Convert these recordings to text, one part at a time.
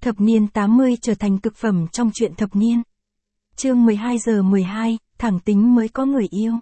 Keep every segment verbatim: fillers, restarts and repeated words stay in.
Thập niên tám mươi trở thành cực phẩm trong truyện thập niên. Chương mười hai giờ mười hai, thẳng tính mới có người yêu.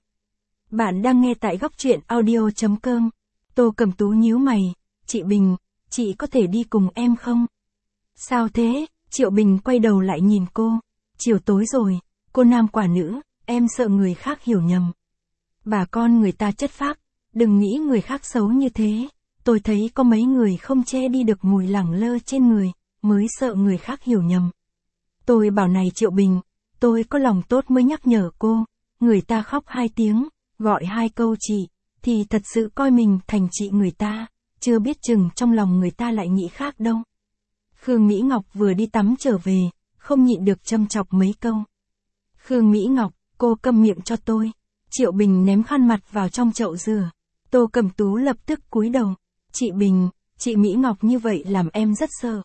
Bạn đang nghe tại góc truyện audio chấm com. Tô Cẩm Tú nhíu mày, chị Bình, chị có thể đi cùng em không? Sao thế? Triệu Bình quay đầu lại nhìn cô. Chiều tối rồi, cô nam quả nữ, em sợ người khác hiểu nhầm. Bà con người ta chất phác, đừng nghĩ người khác xấu như thế. Tôi thấy có mấy người không che đi được mùi lẳng lơ trên người, mới sợ người khác hiểu nhầm. Tôi bảo này Triệu Bình, tôi có lòng tốt mới nhắc nhở cô, người ta khóc hai tiếng, gọi hai câu chị, thì thật sự coi mình thành chị người ta, chưa biết chừng trong lòng người ta lại nghĩ khác đâu. Khương Mỹ Ngọc vừa đi tắm trở về, không nhịn được châm chọc mấy câu. Khương Mỹ Ngọc, cô câm miệng cho tôi. Triệu Bình ném khăn mặt vào trong chậu rửa. Tô Cẩm Tú lập tức cúi đầu. Chị Bình, chị Mỹ Ngọc như vậy làm em rất sợ.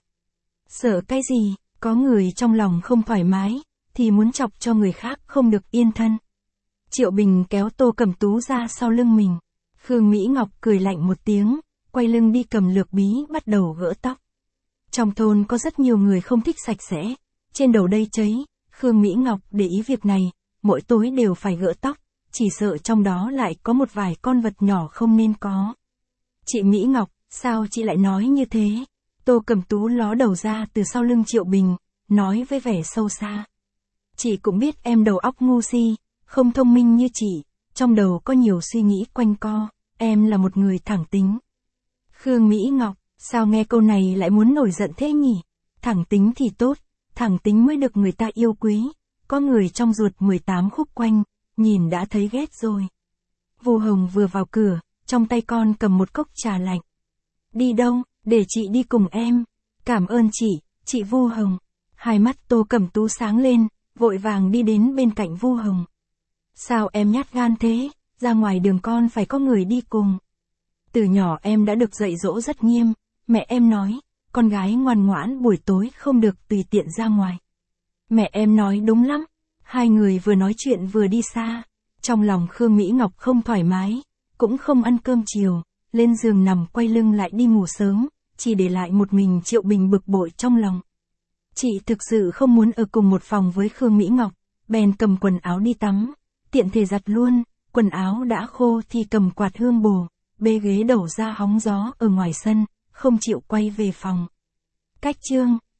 Sợ cái gì? Có người trong lòng không thoải mái, thì muốn chọc cho người khác không được yên thân. Triệu Bình kéo Tô Cẩm Tú ra sau lưng mình. Khương Mỹ Ngọc cười lạnh một tiếng, quay lưng đi cầm lược bí bắt đầu gỡ tóc. Trong thôn có rất nhiều người không thích sạch sẽ, trên đầu đây cháy, Khương Mỹ Ngọc để ý việc này, mỗi tối đều phải gỡ tóc, chỉ sợ trong đó lại có một vài con vật nhỏ không nên có. Chị Mỹ Ngọc, sao chị lại nói như thế? Tô Cẩm Tú ló đầu ra từ sau lưng Triệu Bình, nói với vẻ sâu xa. Chị cũng biết em đầu óc ngu si, không thông minh như chị, trong đầu có nhiều suy nghĩ quanh co, em là một người thẳng tính. Khương Mỹ Ngọc, sao nghe câu này lại muốn nổi giận thế nhỉ? Thẳng tính thì tốt, thẳng tính mới được người ta yêu quý, có người trong ruột mười tám khúc quanh, nhìn đã thấy ghét rồi. Vu Hồng vừa vào cửa, trong tay con cầm một cốc trà lạnh. Đi đâu, để chị đi cùng em. Cảm ơn chị, chị Vu Hồng. Hai mắt Tô Cẩm Tú sáng lên, vội vàng đi đến bên cạnh Vu Hồng. Sao em nhát gan thế, ra ngoài đường con phải có người đi cùng. Từ nhỏ em đã được dạy dỗ rất nghiêm, mẹ em nói, con gái ngoan ngoãn buổi tối không được tùy tiện ra ngoài. Mẹ em nói đúng lắm. Hai người vừa nói chuyện vừa đi xa, trong lòng Khương Mỹ Ngọc không thoải mái, cũng không ăn cơm chiều, lên giường nằm quay lưng lại đi ngủ sớm, chỉ để lại một mình Triệu Bình bực bội trong lòng. Chị thực sự không muốn ở cùng một phòng với Khương Mỹ Ngọc, bèn cầm quần áo đi tắm, tiện thể giặt luôn, quần áo đã khô thì cầm quạt hương bồ, bê ghế đổ ra hóng gió ở ngoài sân, không chịu quay về phòng. Cách chương